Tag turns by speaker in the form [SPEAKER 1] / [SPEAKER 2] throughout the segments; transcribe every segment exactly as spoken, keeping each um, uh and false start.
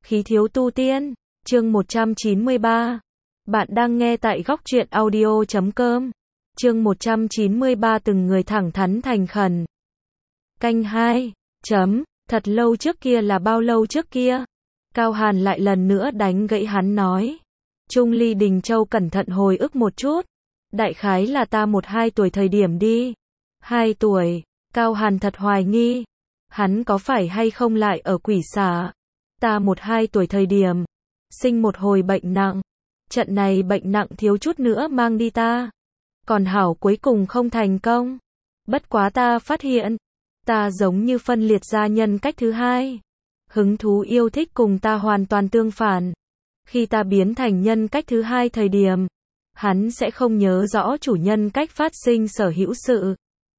[SPEAKER 1] Khí thiếu tu tiên, chương một trăm chín mươi ba. Bạn đang nghe tại góc truyện audio chấm com. Chương một trăm chín mươi ba từng người thẳng thắn thành khẩn. Canh hai. Chấm, thật lâu trước kia là bao lâu trước kia? Cao Hàn lại lần nữa đánh gãy hắn nói. Trung Ly Đình Châu cẩn thận hồi ức một chút. Đại khái là ta một hai tuổi thời điểm đi. Hai tuổi, Cao Hàn thật hoài nghi. Hắn có phải hay không lại ở quỷ xả? Ta một hai tuổi thời điểm, sinh một hồi bệnh nặng. Trận này bệnh nặng thiếu chút nữa mang đi ta. Còn hảo cuối cùng không thành công. Bất quá ta phát hiện, ta giống như phân liệt ra nhân cách thứ hai. Hứng thú yêu thích cùng ta hoàn toàn tương phản. Khi ta biến thành nhân cách thứ hai thời điểm, hắn sẽ không nhớ rõ chủ nhân cách phát sinh sở hữu sự.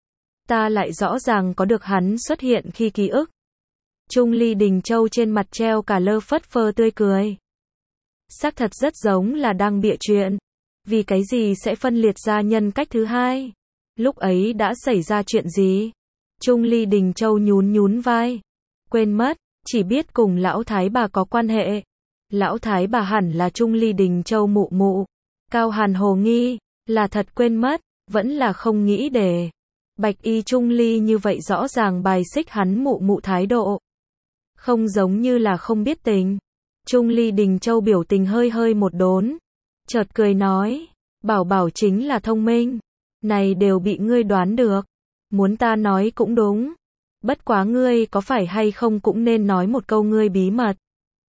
[SPEAKER 1] Ta lại rõ ràng có được hắn xuất hiện khi ký ức. Trung Ly Đình Châu trên mặt treo cả lơ phất phơ tươi cười. Xác thật rất giống là đang bịa chuyện. Vì cái gì sẽ phân liệt ra nhân cách thứ hai? Lúc ấy đã xảy ra chuyện gì? Trung Ly Đình Châu nhún nhún vai. Quên mất, chỉ biết cùng lão thái bà có quan hệ. Lão thái bà hẳn là Trung Ly Đình Châu mụ mụ. Cao Hàn hồ nghi, là thật quên mất, vẫn là không nghĩ để. Bạch y Trung Ly như vậy rõ ràng bài xích hắn mụ mụ thái độ. Không giống như là không biết tình. Trung Ly Đình Châu biểu tình hơi hơi một đốn. Chợt cười nói, bảo bảo chính là thông minh. Này đều bị ngươi đoán được. Muốn ta nói cũng đúng. Bất quá ngươi có phải hay không cũng nên nói một câu ngươi bí mật.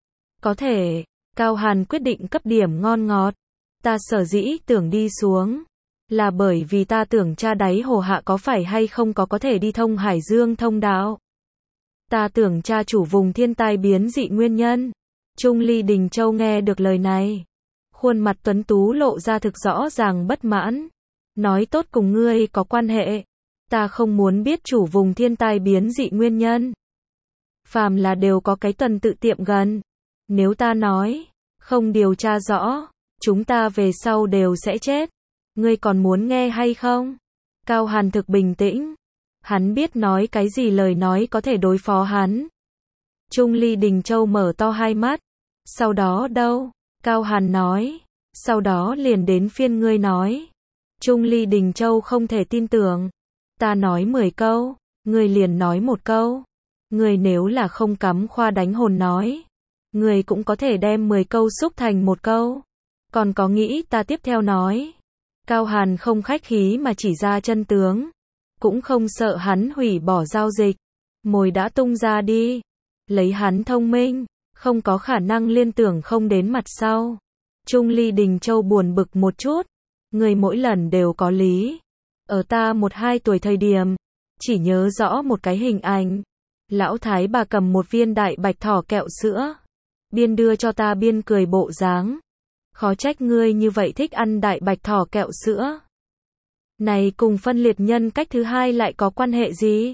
[SPEAKER 1] Có thể, Cao Hàn quyết định cấp điểm ngon ngọt. Ta sở dĩ tưởng đi xuống. Là bởi vì ta tưởng cha đáy hồ hạ có phải hay không có có thể đi thông Hải Dương thông đạo. Ta tưởng cha chủ vùng thiên tai biến dị nguyên nhân. Trung Ly Đình Châu nghe được lời này. Khuôn mặt tuấn tú lộ ra thực rõ ràng bất mãn. Nói tốt cùng ngươi có quan hệ. Ta không muốn biết chủ vùng thiên tai biến dị nguyên nhân. Phàm là đều có cái tuần tự tiệm gần. Nếu ta nói, không điều tra rõ, chúng ta về sau đều sẽ chết. Ngươi còn muốn nghe hay không? Cao Hàn thực bình tĩnh. Hắn biết nói cái gì lời nói có thể đối phó hắn. Trung Ly Đình Châu mở to hai mắt. Sau đó đâu? Cao Hàn nói. Sau đó liền đến phiên ngươi nói. Trung Ly Đình Châu không thể tin tưởng. Ta nói mười câu, ngươi liền nói một câu. Ngươi nếu là không cắm khoa đánh hồn nói, ngươi cũng có thể đem mười câu xúc thành một câu. Còn có nghĩ ta tiếp theo nói. Cao Hàn không khách khí mà chỉ ra chân tướng. Cũng không sợ hắn hủy bỏ giao dịch. Mồi đã tung ra đi. Lấy hắn thông minh, không có khả năng liên tưởng không đến mặt sau. Trung Ly Đình Châu buồn bực một chút. Người mỗi lần đều có lý. Ở ta một hai tuổi thời điểm, chỉ nhớ rõ một cái hình ảnh. Lão thái bà cầm một viên đại bạch thỏ kẹo sữa. Biên đưa cho ta biên cười bộ dáng. Khó trách ngươi như vậy thích ăn đại bạch thỏ kẹo sữa. Này cùng phân liệt nhân cách thứ hai lại có quan hệ gì?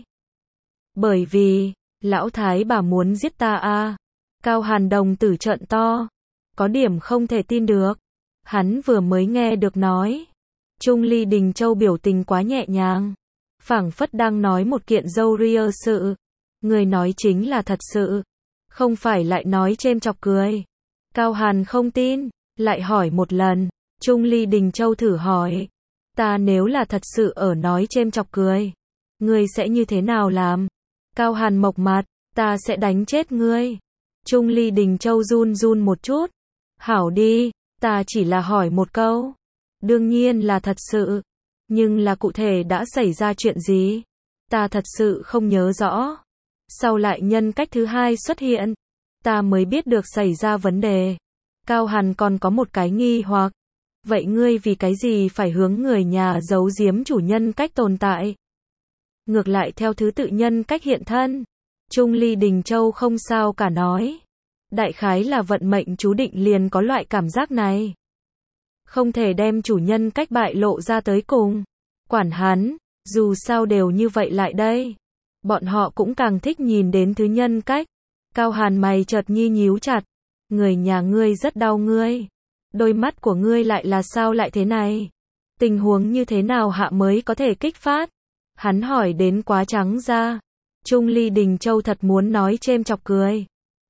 [SPEAKER 1] Bởi vì, lão thái bà muốn giết ta à? Cao Hàn đồng tử trợn to. Có điểm không thể tin được. Hắn vừa mới nghe được nói. Trung Ly Đình Châu biểu tình quá nhẹ nhàng. Phảng phất đang nói một kiện dâu ria sự. Người nói chính là thật sự. Không phải lại nói chêm chọc cười. Cao Hàn không tin. Lại hỏi một lần. Trung Ly Đình Châu thử hỏi. Ta nếu là thật sự ở nói chêm chọc cười. Ngươi sẽ như thế nào làm? Cao Hàn mộc mặt. Ta sẽ đánh chết ngươi. Trung Ly Đình Châu run run một chút. Hảo đi. Ta chỉ là hỏi một câu. Đương nhiên là thật sự. Nhưng là cụ thể đã xảy ra chuyện gì? Ta thật sự không nhớ rõ. Sau lại nhân cách thứ hai xuất hiện. Ta mới biết được xảy ra vấn đề. Cao Hàn còn có một cái nghi hoặc. Vậy ngươi vì cái gì phải hướng người nhà giấu giếm chủ nhân cách tồn tại? Ngược lại theo thứ tự nhân cách hiện thân. Trung Ly Đình Châu không sao cả nói. Đại khái là vận mệnh chú định liền có loại cảm giác này. Không thể đem chủ nhân cách bại lộ ra tới cùng. Quản hắn, dù sao đều như vậy lại đây. Bọn họ cũng càng thích nhìn đến thứ nhân cách. Cao Hàn mày chợt nhi nhíu chặt. Người nhà ngươi rất đau ngươi. Đôi mắt của ngươi lại là sao lại thế này? Tình huống như thế nào hạ mới có thể kích phát? Hắn hỏi đến quá trắng ra. Trung Ly Đình Châu thật muốn nói chêm chọc cười.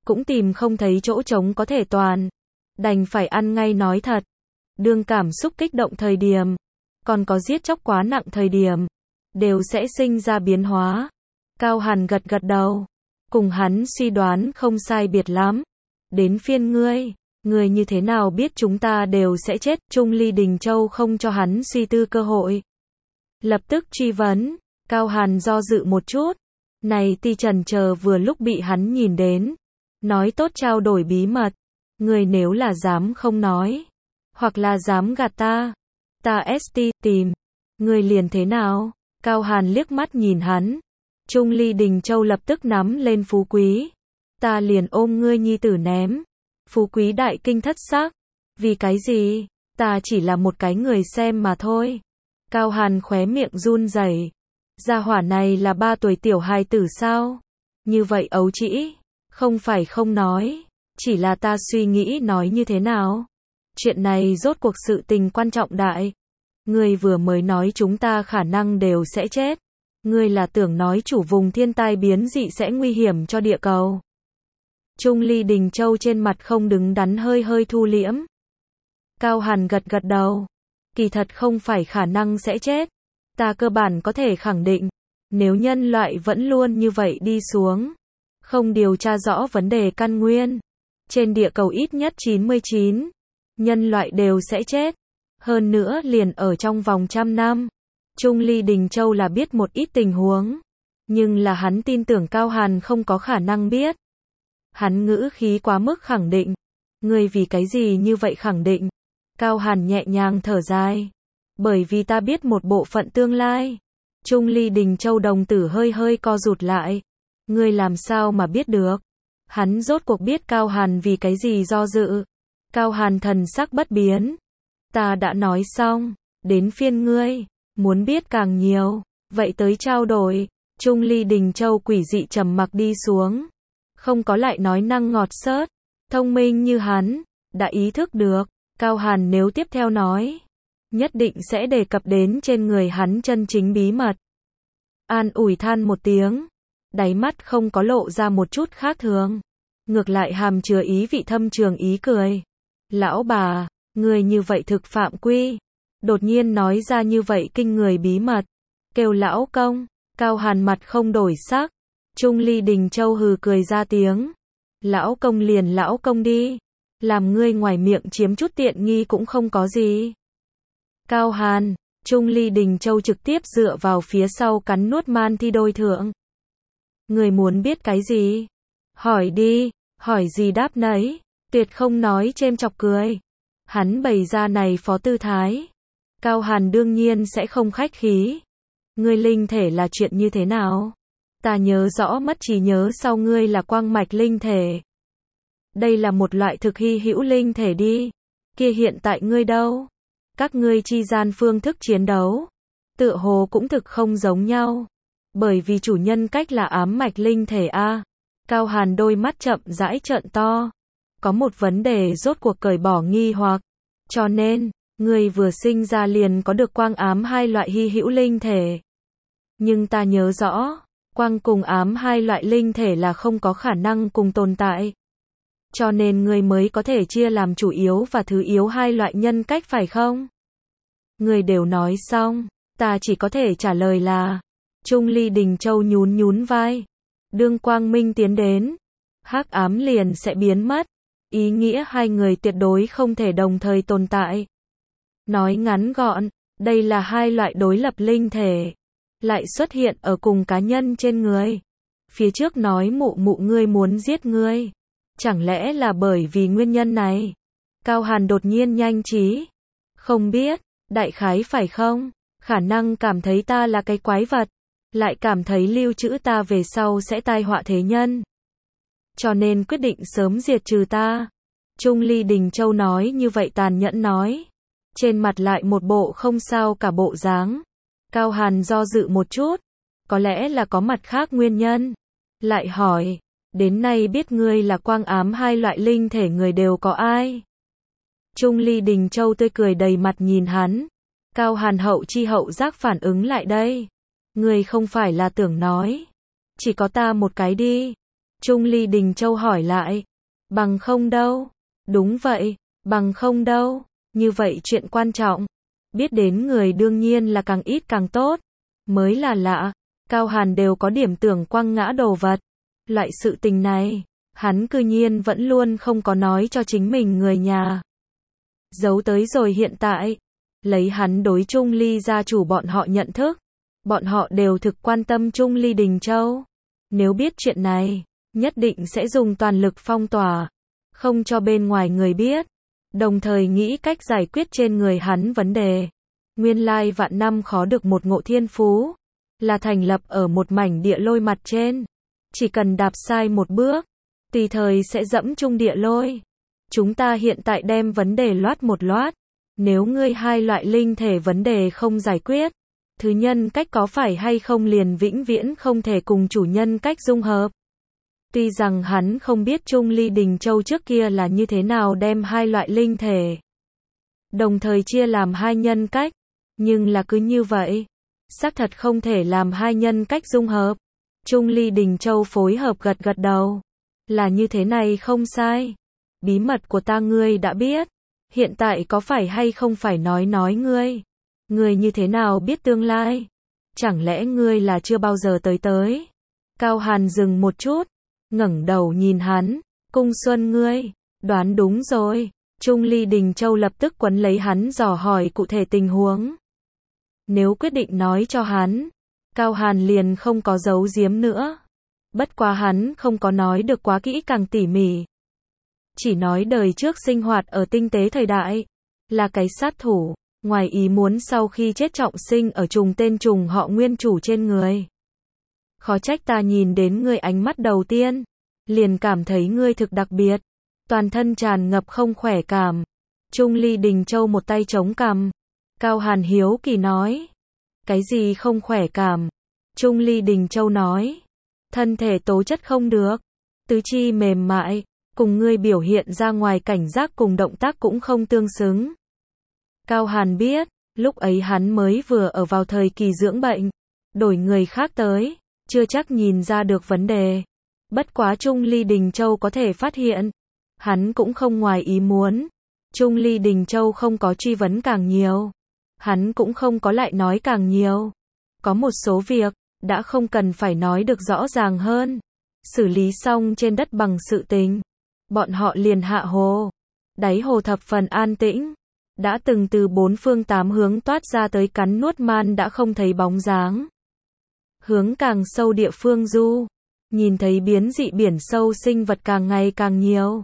[SPEAKER 1] cũng tìm không thấy chỗ trống có thể toàn. Đành phải ăn ngay nói thật. Đương cảm xúc kích động thời điểm, còn có giết chóc quá nặng thời điểm, đều sẽ sinh ra biến hóa. Cao Hàn gật gật đầu. Cùng hắn suy đoán không sai biệt lắm. Đến phiên ngươi. Ngươi như thế nào biết chúng ta đều sẽ chết? Trung Ly Đình Châu không cho hắn suy tư cơ hội. Lập tức truy vấn. Cao Hàn do dự một chút. Này ti trần chờ vừa lúc bị hắn nhìn đến. Nói tốt trao đổi bí mật. Ngươi nếu là dám không nói. Hoặc là dám gạt ta. Ta st tìm. Ngươi liền thế nào? Cao Hàn liếc mắt nhìn hắn. Trung Ly Đình Châu lập tức nắm lên Phú Quý. Ta liền ôm ngươi nhi tử ném. Phú Quý đại kinh thất sắc. Vì cái gì? Ta chỉ là một cái người xem mà thôi. Cao Hàn khóe miệng run rẩy. Gia hỏa này là ba tuổi tiểu hài tử sao? Như vậy ấu trĩ. Không phải không nói. Chỉ là ta suy nghĩ nói như thế nào. Chuyện này rốt cuộc sự tình quan trọng đại. Ngươi vừa mới nói chúng ta khả năng đều sẽ chết. Ngươi là tưởng nói chủ vùng thiên tai biến dị sẽ nguy hiểm cho địa cầu. Trung Ly Đình Châu trên mặt không đứng đắn hơi hơi thu liễm. Cao Hàn gật gật đầu. Kỳ thật không phải khả năng sẽ chết. Ta cơ bản có thể khẳng định. Nếu nhân loại vẫn luôn như vậy đi xuống. Không điều tra rõ vấn đề căn nguyên. Trên địa cầu ít nhất chín mươi chín. Nhân loại đều sẽ chết. Hơn nữa liền ở trong vòng trăm năm. Trung Ly Đình Châu là biết một ít tình huống. Nhưng là hắn tin tưởng Cao Hàn không có khả năng biết. Hắn ngữ khí quá mức khẳng định. Ngươi vì cái gì như vậy khẳng định? Cao Hàn nhẹ nhàng thở dài. Bởi vì ta biết một bộ phận tương lai. Trung Ly Đình Châu đồng tử hơi hơi co rụt lại. Ngươi làm sao mà biết được? Hắn rốt cuộc biết Cao Hàn vì cái gì do dự. Cao Hàn thần sắc bất biến. Ta đã nói xong. Đến phiên ngươi. Muốn biết càng nhiều. Vậy tới trao đổi. Trung Ly Đình Châu quỷ dị trầm mặc đi xuống. Không có lại nói năng ngọt xớt. Thông minh như hắn. Đã ý thức được. Cao Hàn nếu tiếp theo nói. Nhất định sẽ đề cập đến trên người hắn chân chính bí mật. An ủi than một tiếng. Đáy mắt không có lộ ra một chút khác thường. Ngược lại hàm chứa ý vị thâm trường ý cười. Lão bà, người như vậy thực phạm quy. Đột nhiên nói ra như vậy kinh người bí mật. Kêu lão công. Cao Hàn mặt không đổi sắc. Trung Ly Đình Châu hừ cười ra tiếng. Lão công liền lão công đi. Làm ngươi ngoài miệng chiếm chút tiện nghi cũng không có gì. Cao Hàn. Trung Ly Đình Châu trực tiếp dựa vào phía sau cắn nuốt man thi đôi thượng. Người muốn biết cái gì? Hỏi đi. Hỏi gì đáp nấy. Tuyệt không nói chêm chọc cười. Hắn bày ra này phó tư thái. Cao Hàn đương nhiên sẽ không khách khí. Ngươi linh thể là chuyện như thế nào? Ta nhớ rõ mất trí nhớ sau ngươi là quang mạch linh thể. Đây là một loại thực hy hữu linh thể đi. Kia hiện tại ngươi đâu? Các ngươi chi gian phương thức chiến đấu. Tựa hồ cũng thực không giống nhau. Bởi vì chủ nhân cách là ám mạch linh thể A. Cao Hàn đôi mắt chậm rãi trợn to. Có một vấn đề rốt cuộc cởi bỏ nghi hoặc. Cho nên, ngươi vừa sinh ra liền có được quang ám hai loại hy hữu linh thể. Nhưng ta nhớ rõ, quang cùng ám hai loại linh thể là không có khả năng cùng tồn tại. Cho nên ngươi mới có thể chia làm chủ yếu và thứ yếu hai loại nhân cách phải không? Ngươi đều nói xong, ta chỉ có thể trả lời là. Trung Ly Đình Châu nhún nhún vai. Đương quang minh tiến đến, hắc ám liền sẽ biến mất. Ý nghĩa hai người tuyệt đối không thể đồng thời tồn tại. Nói ngắn gọn, đây là hai loại đối lập linh thể. Lại xuất hiện ở cùng cá nhân trên người. Phía trước nói mụ mụ ngươi muốn giết ngươi. Chẳng lẽ là bởi vì nguyên nhân này? Cao Hàn đột nhiên nhanh trí. Không biết, đại khái phải không? Khả năng cảm thấy ta là cái quái vật. Lại cảm thấy lưu trữ ta về sau sẽ tai họa thế nhân. Cho nên quyết định sớm diệt trừ ta. Trung Ly Đình Châu nói như vậy tàn nhẫn nói. Trên mặt lại một bộ không sao cả bộ dáng. Cao Hàn do dự một chút. Có lẽ là có mặt khác nguyên nhân. Lại hỏi. Đến nay biết ngươi là quang ám hai loại linh thể người đều có ai? Trung Ly Đình Châu tươi cười đầy mặt nhìn hắn. Cao Hàn hậu chi hậu giác phản ứng lại đây. Ngươi không phải là tưởng nói. Chỉ có ta một cái đi. Trung Ly Đình Châu hỏi lại. Bằng không đâu. Đúng vậy, bằng không đâu. Như vậy chuyện quan trọng. Biết đến người đương nhiên là càng ít càng tốt. Mới là lạ. Cao Hàn đều có điểm tưởng quăng ngã đồ vật. Loại sự tình này, hắn cư nhiên vẫn luôn không có nói cho chính mình người nhà. Giấu tới rồi hiện tại. Lấy hắn đối Trung Ly gia chủ bọn họ nhận thức. Bọn họ đều thực quan tâm Trung Ly Đình Châu. Nếu biết chuyện này, nhất định sẽ dùng toàn lực phong tỏa. Không cho bên ngoài người biết. Đồng thời nghĩ cách giải quyết trên người hắn vấn đề. Nguyên lai vạn năm khó được một ngộ thiên phú. Là thành lập ở một mảnh địa lôi mặt trên. Chỉ cần đạp sai một bước. Tùy thời sẽ dẫm chung địa lôi. Chúng ta hiện tại đem vấn đề loát một loát. Nếu ngươi hai loại linh thể vấn đề không giải quyết. Thứ nhân cách có phải hay không liền vĩnh viễn không thể cùng chủ nhân cách dung hợp. Tuy rằng hắn không biết Trung Ly Đình Châu trước kia là như thế nào đem hai loại linh thể. Đồng thời chia làm hai nhân cách. Nhưng là cứ như vậy. Xác thật không thể làm hai nhân cách dung hợp. Trung Ly Đình Châu phối hợp gật gật đầu. Là như thế này không sai. Bí mật của ta ngươi đã biết. Hiện tại có phải hay không phải nói nói ngươi. Ngươi như thế nào biết tương lai? Chẳng lẽ ngươi là chưa bao giờ tới tới? Cao Hàn dừng một chút. Ngẩng đầu nhìn hắn. Cung Xuân ngươi. Đoán đúng rồi. Trung Ly Đình Châu lập tức quấn lấy hắn dò hỏi cụ thể tình huống. Nếu quyết định nói cho hắn. Cao Hàn liền không có giấu giếm nữa. Bất quá hắn không có nói được quá kỹ càng tỉ mỉ. Chỉ nói đời trước sinh hoạt ở tinh tế thời đại. Là cái sát thủ. Ngoài ý muốn sau khi chết trọng sinh ở trùng tên trùng họ nguyên chủ trên người. Khó trách ta nhìn đến ngươi ánh mắt đầu tiên. Liền cảm thấy ngươi thực đặc biệt. Toàn thân tràn ngập không khỏe cảm. Trung Ly Đình Châu một tay chống cằm. Cao Hàn hiếu kỳ nói. Cái gì không khỏe cảm? Trung Ly Đình Châu nói. Thân thể tố chất không được. Tứ chi mềm mại. Cùng ngươi biểu hiện ra ngoài cảnh giác cùng động tác cũng không tương xứng. Cao Hàn biết. Lúc ấy hắn mới vừa ở vào thời kỳ dưỡng bệnh. Đổi người khác tới. Chưa chắc nhìn ra được vấn đề. Bất quá Trung Ly Đình Châu có thể phát hiện. Hắn cũng không ngoài ý muốn. Trung Ly Đình Châu không có truy vấn càng nhiều. Hắn cũng không có lại nói càng nhiều. Có một số việc, đã không cần phải nói được rõ ràng hơn. Xử lý xong trên đất bằng sự tình. Bọn họ liền hạ hồ. Đáy hồ thập phần an tĩnh. Đã từng từ bốn phương tám hướng toát ra tới cắn nuốt man đã không thấy bóng dáng. Hướng càng sâu địa phương du. Nhìn thấy biến dị biển sâu sinh vật càng ngày càng nhiều.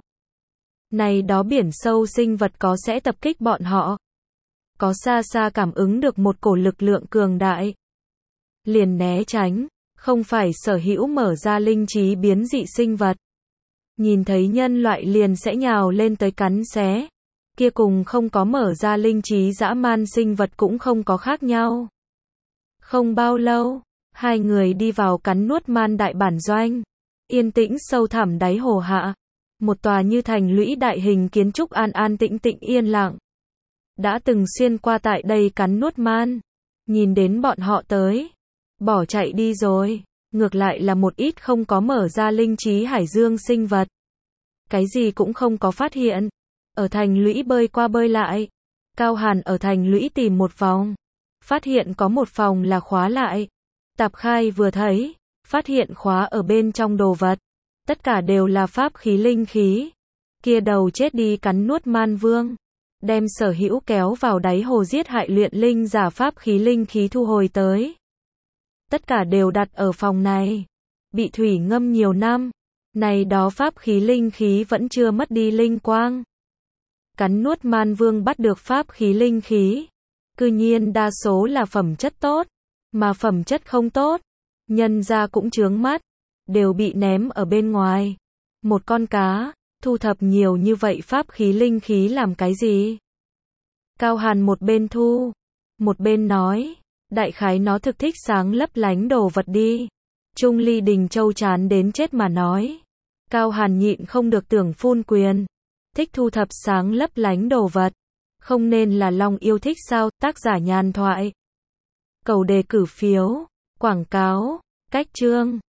[SPEAKER 1] Này đó biển sâu sinh vật có sẽ tập kích bọn họ. Có xa xa cảm ứng được một cổ lực lượng cường đại. Liền né tránh. Không phải sở hữu mở ra linh trí biến dị sinh vật. Nhìn thấy nhân loại liền sẽ nhào lên tới cắn xé. Kia cùng không có mở ra linh trí dã man sinh vật cũng không có khác nhau. Không bao lâu, hai người đi vào cắn nuốt man đại bản doanh. Yên tĩnh sâu thẳm đáy hồ hạ. Một tòa như thành lũy đại hình kiến trúc an an tĩnh tĩnh yên lặng. Đã từng xuyên qua tại đây cắn nuốt man. Nhìn đến bọn họ tới. Bỏ chạy đi rồi. Ngược lại là một ít không có mở ra linh trí hải dương sinh vật. Cái gì cũng không có phát hiện. Ở thành lũy bơi qua bơi lại. Cao Hàn ở thành lũy tìm một vòng. Phát hiện có một phòng là khóa lại. Tạp khai vừa thấy. Phát hiện khóa ở bên trong đồ vật. Tất cả đều là pháp khí linh khí. Kia đầu chết đi cắn nuốt man vương. Đem sở hữu kéo vào đáy hồ giết hại luyện linh giả pháp khí linh khí thu hồi tới. Tất cả đều đặt ở phòng này. Bị thủy ngâm nhiều năm. Này đó pháp khí linh khí vẫn chưa mất đi linh quang. Cắn nuốt man vương bắt được pháp khí linh khí. Cư nhiên đa số là phẩm chất tốt. Mà phẩm chất không tốt. Nhân ra cũng chướng mắt. Đều bị ném ở bên ngoài. Một con cá. Thu thập nhiều như vậy pháp khí linh khí làm cái gì? Cao Hàn một bên thu. Một bên nói. Đại khái nó thực thích sáng lấp lánh đồ vật đi. Trung Ly Đình Châu chán đến chết mà nói. Cao Hàn nhịn không được tưởng phun quyền. Thích thu thập sáng lấp lánh đồ vật. Không nên là Long yêu thích sao? Tác giả nhàn thoại. Cầu đề cử phiếu. Quảng cáo. Cách chương.